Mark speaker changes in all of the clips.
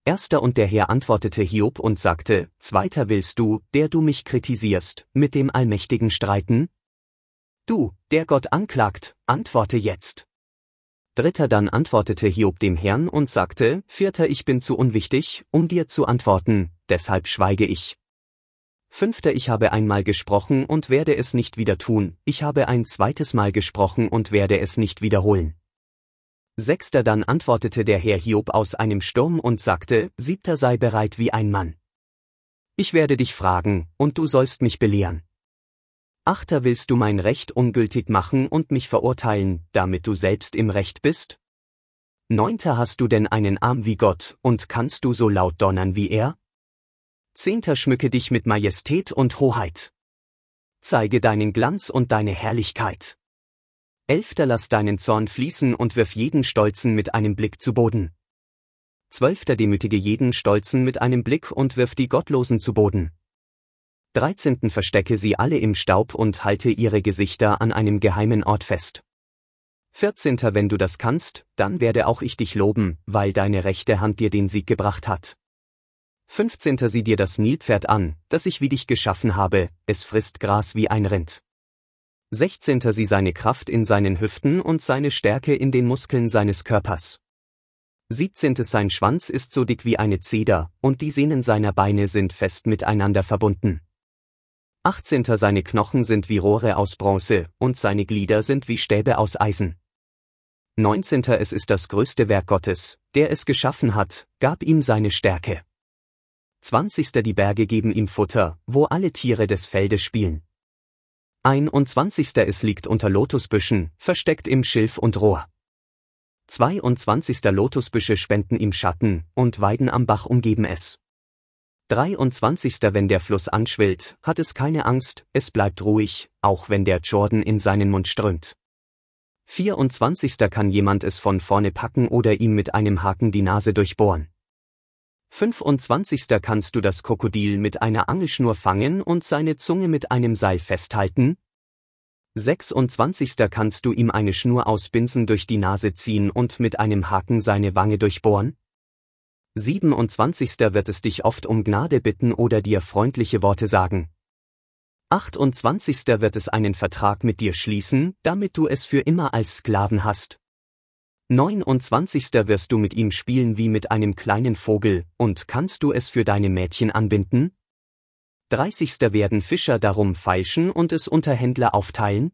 Speaker 1: Erster und der Herr antwortete Hiob und sagte, Zweiter willst du, der du mich kritisierst, mit dem Allmächtigen streiten? Du, der Gott anklagt, antworte jetzt. Dritter dann antwortete Hiob dem Herrn und sagte, Vierter ich bin zu unwichtig, um dir zu antworten, deshalb schweige ich. Fünfter ich habe einmal gesprochen und werde es nicht wieder tun, ich habe ein zweites Mal gesprochen und werde es nicht wiederholen. Sechster dann antwortete der Herr Hiob aus einem Sturm und sagte, Siebter sei bereit wie ein Mann. Ich werde dich fragen, und du sollst mich belehren. Achter willst du mein Recht ungültig machen und mich verurteilen, damit du selbst im Recht bist? Neunter hast du denn einen Arm wie Gott, und kannst du so laut donnern wie er? Zehnter schmücke dich mit Majestät und Hoheit. Zeige deinen Glanz und deine Herrlichkeit. Elfter lass deinen Zorn fließen und wirf jeden Stolzen mit einem Blick zu Boden. Zwölfter demütige jeden Stolzen mit einem Blick und wirf die Gottlosen zu Boden. 13. verstecke sie alle im Staub und halte ihre Gesichter an einem geheimen Ort fest. 14. wenn du das kannst, dann werde auch ich dich loben, weil deine rechte Hand dir den Sieg gebracht hat. 15. sieh dir das Nilpferd an, das ich wie dich geschaffen habe, es frisst Gras wie ein Rind. 16. sieh seine Kraft in seinen Hüften und seine Stärke in den Muskeln seines Körpers. 17. sein Schwanz ist so dick wie eine Zeder, und die Sehnen seiner Beine sind fest miteinander verbunden. 18. seine Knochen sind wie Rohre aus Bronze, und seine Glieder sind wie Stäbe aus Eisen. 19. es ist das größte Werk Gottes, der es geschaffen hat, gab ihm seine Stärke. 20. die Berge geben ihm Futter, wo alle Tiere des Feldes spielen. 21. es liegt unter Lotusbüschen, versteckt im Schilf und Rohr. 22. Lotusbüsche spenden ihm Schatten, und Weiden am Bach umgeben es. 23. wenn der Fluss anschwillt, hat es keine Angst, es bleibt ruhig, auch wenn der Jordan in seinen Mund strömt. 24. kann jemand es von vorne packen oder ihm mit einem Haken die Nase durchbohren. 25. kannst du das Krokodil mit einer Angelschnur fangen und seine Zunge mit einem Seil festhalten. 26. kannst du ihm eine Schnur aus Binsen durch die Nase ziehen und mit einem Haken seine Wange durchbohren. 27. wird es dich oft um Gnade bitten oder dir freundliche Worte sagen. 28. wird es einen Vertrag mit dir schließen, damit du es für immer als Sklaven hast. 29. wirst du mit ihm spielen wie mit einem kleinen Vogel, und kannst du es für deine Mädchen anbinden? 30. werden Fischer darum feilschen und es unter Händler aufteilen?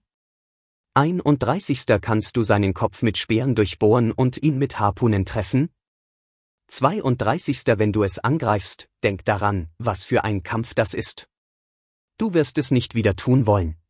Speaker 1: 31. kannst du seinen Kopf mit Speeren durchbohren und ihn mit Harpunen treffen? 32. wenn du es angreifst, denk daran, was für ein Kampf das ist. Du wirst es nicht wieder tun wollen.